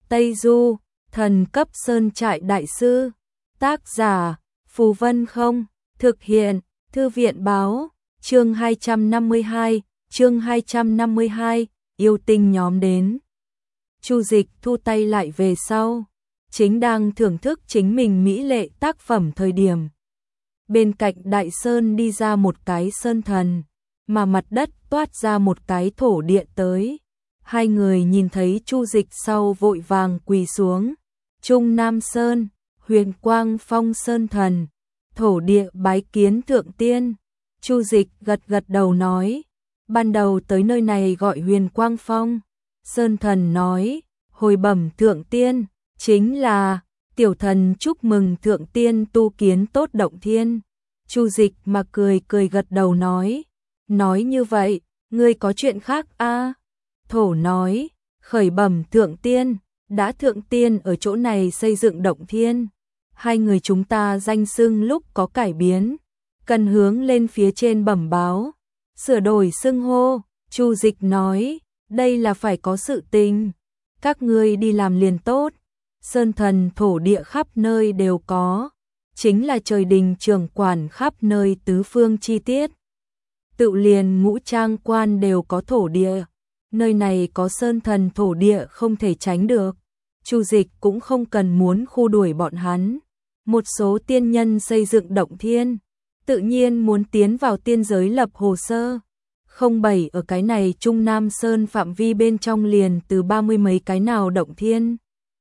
Tây Du, thần cấp sơn trại đại sư. Tác giả, Phù Vân Không. Thực hiện, Thư viện báo. Chương 252, yêu tinh nhóm đến. Chu Dịch thu tay lại về sau, chính đang thưởng thức chính mình mỹ lệ tác phẩm thời điểm. Bên cạnh đại sơn đi ra một cái sơn thần, mà mặt đất toát ra một cái thổ địa tới. Hai người nhìn thấy Chu Dịch sau vội vàng quỳ xuống. Trung Nam Sơn, Huyền Quang Phong sơn thần, thổ địa bái kiến thượng tiên. Chu Dịch gật gật đầu nói, ban đầu tới nơi này gọi Huyền Quang Phong. Sơn thần nói, hồi bẩm thượng tiên, chính là tiểu thần chúc mừng thượng tiên tu kiến tốt động thiên. Chu Dịch mà cười gật đầu nói như vậy, ngươi có chuyện khác a? Thổ nói, khởi bẩm thượng tiên, đã thượng tiên ở chỗ này xây dựng động thiên, hai người chúng ta danh xưng lúc có cải biến, cần hướng lên phía trên bẩm báo, sửa đổi xưng hô. Chu Dịch nói, đây là phải có sự tình, các ngươi đi làm liền tốt. Sơn thần thổ địa khắp nơi đều có, chính là trời đình trưởng quản khắp nơi tứ phương chi tiết. Tự liền ngũ trang quan đều có thổ địa, nơi này có sơn thần thổ địa không thể tránh được. Chu Dịch cũng không cần muốn khu đuổi bọn hắn. Một số tiên nhân xây dựng động thiên, tự nhiên muốn tiến vào tiên giới lập hồ sơ. Không bày ở cái này Trung Nam Sơn phạm vi bên trong liền từ 30 mấy cái nào động thiên.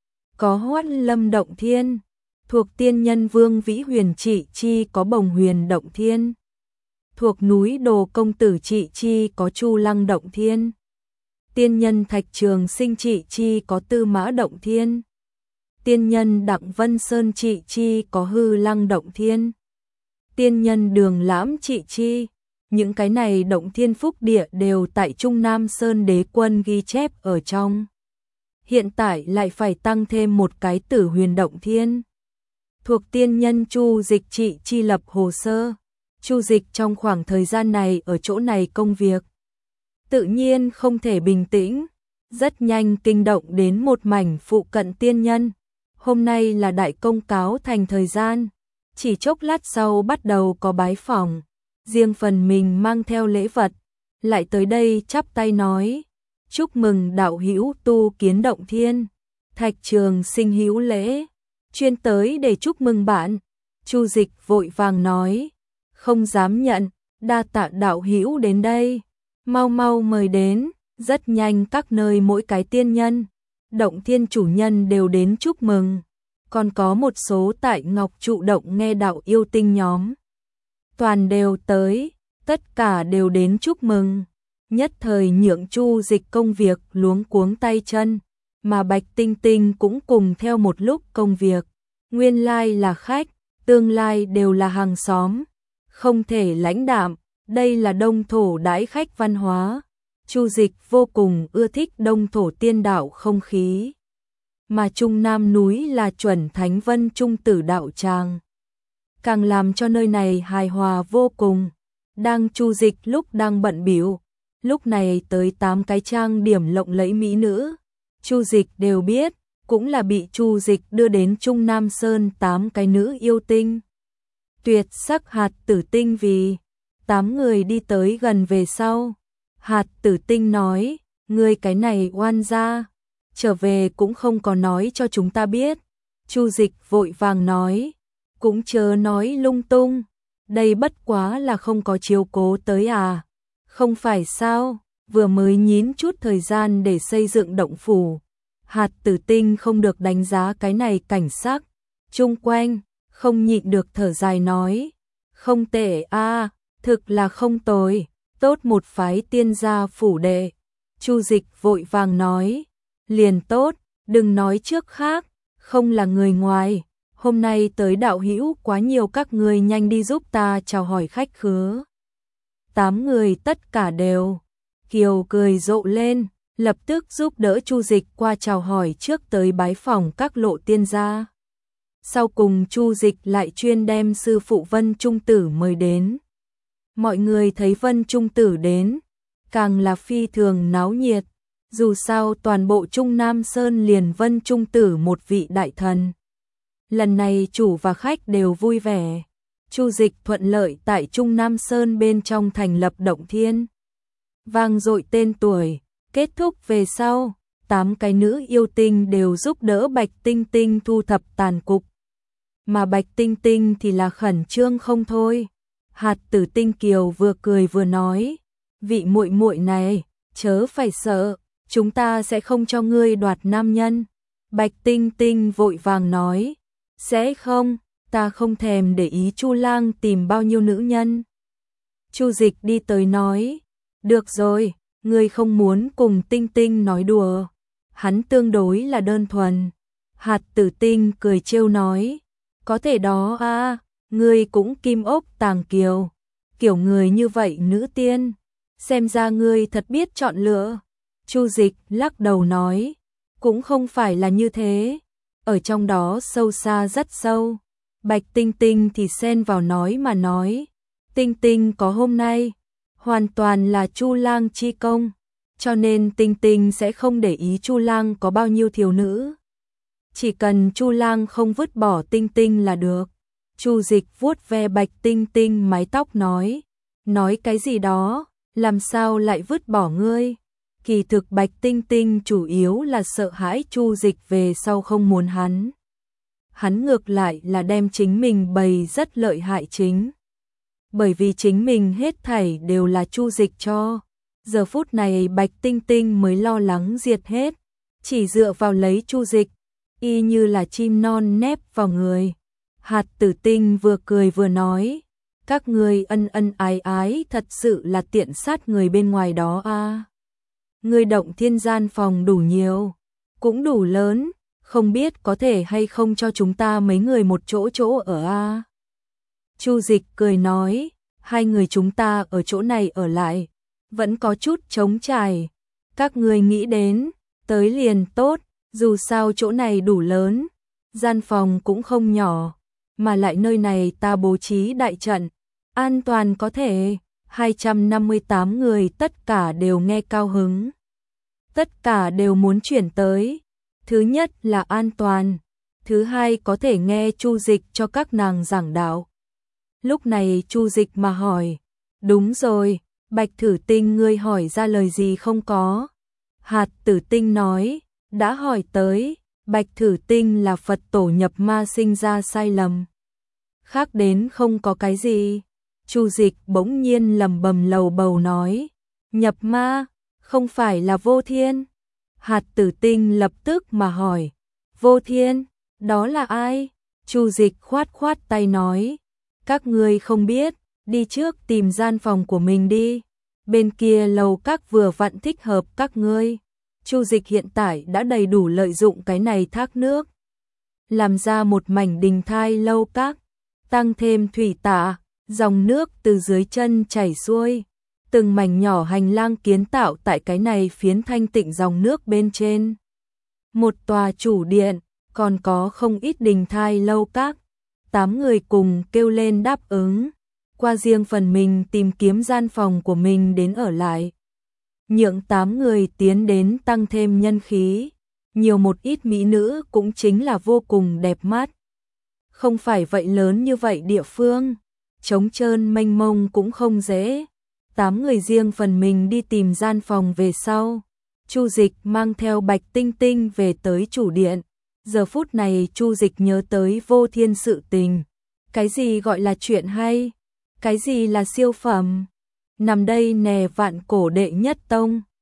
Có Hoát Lâm động thiên, thuộc tiên nhân Vương Vĩ Huyền Trị Chi có Bồng Huyền động thiên. Thuộc núi Đồ Công Tử Trị Chi có Chu Lăng động thiên. Tiên nhân Thạch Trường Sinh Trị Chi có Tư Mã động thiên. Tiên nhân Đặng Vân Sơn Trị Chi có Hư Lăng động thiên. Tiên nhân Đường Lãm Trị Chi, những cái này động thiên phúc địa đều tại Trung Nam Sơn đế quân ghi chép ở trong. Hiện tại lại phải tăng thêm một cái Tử Huyền động thiên. Thuộc tiên nhân Chu Dịch Trị Chi lập hồ sơ. Chu Dịch trong khoảng thời gian này ở chỗ này công việc, tự nhiên không thể bình tĩnh, rất nhanh kinh động đến một mảnh phụ cận tiên nhân. Hôm nay là đại công cáo thành thời gian, chỉ chốc lát sau bắt đầu có bái phỏng, riêng phần mình mang theo lễ vật, lại tới đây chắp tay nói, chúc mừng đạo hữu tu kiến động thiên. Thạch Trường Sinh hữu lễ, chuyên tới để chúc mừng bạn. Chu Dịch vội vàng nói, không dám nhận, đa tạ đạo hữu đến đây, mau mau mời đến. Rất nhanh các nơi mỗi cái tiên nhân, động thiên chủ nhân đều đến chúc mừng, còn có một số tại Ngọc Trụ động nghe đạo yêu tinh nhóm, toàn đều tới, tất cả đều đến chúc mừng. Nhất thời nhượng Chu Dịch công việc luống cuống tay chân, mà Bạch Tinh Tinh cũng cùng theo một lúc công việc, nguyên lai là khách, tương lai đều là hàng xóm, không thể lãnh đạm, đây là đông thổ đãi khách văn hóa. Chu Dịch vô cùng ưa thích đông thổ tiên đạo không khí, mà Trung Nam núi là chuẩn Thánh Vân Trung Tử đạo tràng, càng làm cho nơi này hài hòa vô cùng. Đang Chu Dịch lúc đang bận bịu, lúc này tới 8 cái trang điểm lộng lẫy mỹ nữ, Chu Dịch đều biết, cũng là bị Chu Dịch đưa đến Trung Nam Sơn 8 cái nữ yêu tinh. Tuyệt sắc Hạt Tử Tinh vì 8 người đi tới gần về sau. Hạt Tử Tinh nói, ngươi cái này oan gia, trở về cũng không có nói cho chúng ta biết. Chu Dịch vội vàng nói, cũng chớ nói lung tung, đây bất quá là không có chiếu cố tới à. Không phải sao, vừa mới nhín chút thời gian để xây dựng động phủ. Hạt Tử Tinh không được đánh giá cái này cảnh sắc chung quanh, không nhịn được thở dài nói, không tệ a, thực là không tồi, tốt một phái tiên gia phủ đệ. Chu Dịch vội vàng nói, liền tốt, đừng nói trước khác, không là người ngoài, hôm nay tới đạo hữu quá nhiều, các người nhanh đi giúp ta chào hỏi khách khứa. 8 người tất cả đều kiều cười rộ lên, lập tức giúp đỡ Chu Dịch qua chào hỏi trước tới bái phỏng các lộ tiên gia. Sau cùng Chu Dịch lại chuyên đem sư phụ Vân Trung Tử mời đến. Mọi người thấy Vân Trung Tử đến, càng là phi thường náo nhiệt, Dù sao toàn bộ Trung Nam Sơn liền Vân Trung Tử một vị đại thần. Lần này chủ và khách đều vui vẻ. Chu Dịch thuận lợi tại Trung Nam Sơn bên trong thành lập động thiên. Vang dội tên tuổi, kết thúc về sau, 8 cái nữ yêu tinh đều giúp đỡ Bạch Tinh Tinh thu thập tàn cục. Mà Bạch Tinh Tinh thì là khẩn trương không thôi. Hạt Tử Tinh Kiều vừa cười vừa nói, vị muội muội này, chớ phải sợ, chúng ta sẽ không cho ngươi đoạt nam nhân. Bạch Tinh Tinh vội vàng nói, sẽ không, ta không thèm để ý Chu Lang tìm bao nhiêu nữ nhân. Chu Dịch đi tới nói, được rồi, ngươi không muốn cùng Tinh Tinh nói đùa. Hắn tương đối là đơn thuần. Hạt Tử Tinh cười trêu nói, có thể đó à, ngươi cũng kim ốc tàng kiều. Kiểu người như vậy nữ tiên, xem ra ngươi thật biết chọn lựa. Chu Dịch lắc đầu nói, cũng không phải là như thế, ở trong đó sâu xa rất sâu. Bạch Tinh Tinh thì xen vào nói mà nói, Tinh Tinh có hôm nay, hoàn toàn là Chu Lang chi công, cho nên Tinh Tinh sẽ không để ý Chu Lang có bao nhiêu thiếu nữ. Chỉ cần Chu Lang không vứt bỏ Tinh Tinh là được. Chu Dịch vuốt ve Bạch Tinh Tinh mái tóc nói cái gì đó, làm sao lại vứt bỏ ngươi? Kỳ thực Bạch Tinh Tinh chủ yếu là sợ hãi Chu Dịch về sau không muốn hắn. Hắn ngược lại là đem chính mình bày rất lợi hại chính. Bởi vì chính mình hết thảy đều là Chu Dịch cho. Giờ phút này Bạch Tinh Tinh mới lo lắng diệt hết, chỉ dựa vào lấy Chu Dịch, y như là chim non nép vào người. Hạt Tử Tinh vừa cười vừa nói, các ngươi ân ân ái ái thật sự là tiện sát người bên ngoài đó a. Ngươi động thiên gian phòng đủ nhiều, cũng đủ lớn, không biết có thể hay không cho chúng ta mấy người một chỗ ở a. Chu Dịch cười nói, hai người chúng ta ở chỗ này ở lại, vẫn có chút trống trải. Các ngươi nghĩ đến, tới liền tốt, dù sao chỗ này đủ lớn, gian phòng cũng không nhỏ, mà lại nơi này ta bố trí đại trận, an toàn có thể. 258 người tất cả đều nghe cao hứng. Tất cả đều muốn chuyển tới. Thứ nhất là an toàn, thứ hai có thể nghe Chu Dịch cho các nàng giảng đạo. Lúc này Chu Dịch mà hỏi, đúng rồi, Bạch Thử Tinh ngươi hỏi ra lời gì không có? Hạt Tử Tinh nói, đã hỏi tới, Bạch Thử Tinh là Phật tổ nhập ma sinh ra sai lầm. Khác đến không có cái gì. Chu Dịch bỗng nhiên lẩm bẩm lầu bầu nói, nhập ma, không phải là Vô Thiên. Hạt Tử Tinh lập tức mà hỏi, Vô Thiên, đó là ai? Chu Dịch khoát khoát tay nói, các ngươi không biết, đi trước tìm gian phòng của mình đi. Bên kia lầu các vừa vặn thích hợp các ngươi. Chu Dịch hiện tại đã đầy đủ lợi dụng cái này thác nước, làm ra một mảnh đình thai lâu các, tăng thêm thủy tạ, dòng nước từ dưới chân chảy xuôi, từng mảnh nhỏ hành lang kiến tạo tại cái này phiến thanh tịnh dòng nước bên trên. Một tòa chủ điện, còn có không ít đình thai lâu các. 8 người cùng kêu lên đáp ứng, qua riêng phần mình tìm kiếm gian phòng của mình đến ở lại. Nhượng 8 người tiến đến tăng thêm nhân khí, nhiều một ít mỹ nữ cũng chính là vô cùng đẹp mắt. Không phải vậy lớn như vậy địa phương, trống trơn mênh mông cũng không dễ. 8 người riêng phần mình đi tìm gian phòng về sau. Chu Dịch mang theo Bạch Tinh Tinh về tới chủ điện. Giờ phút này Chu Dịch nhớ tới Vô Thiên sự tình. Cái gì gọi là chuyện hay? Cái gì là siêu phẩm? Nằm đây nè vạn cổ đệ nhất tông.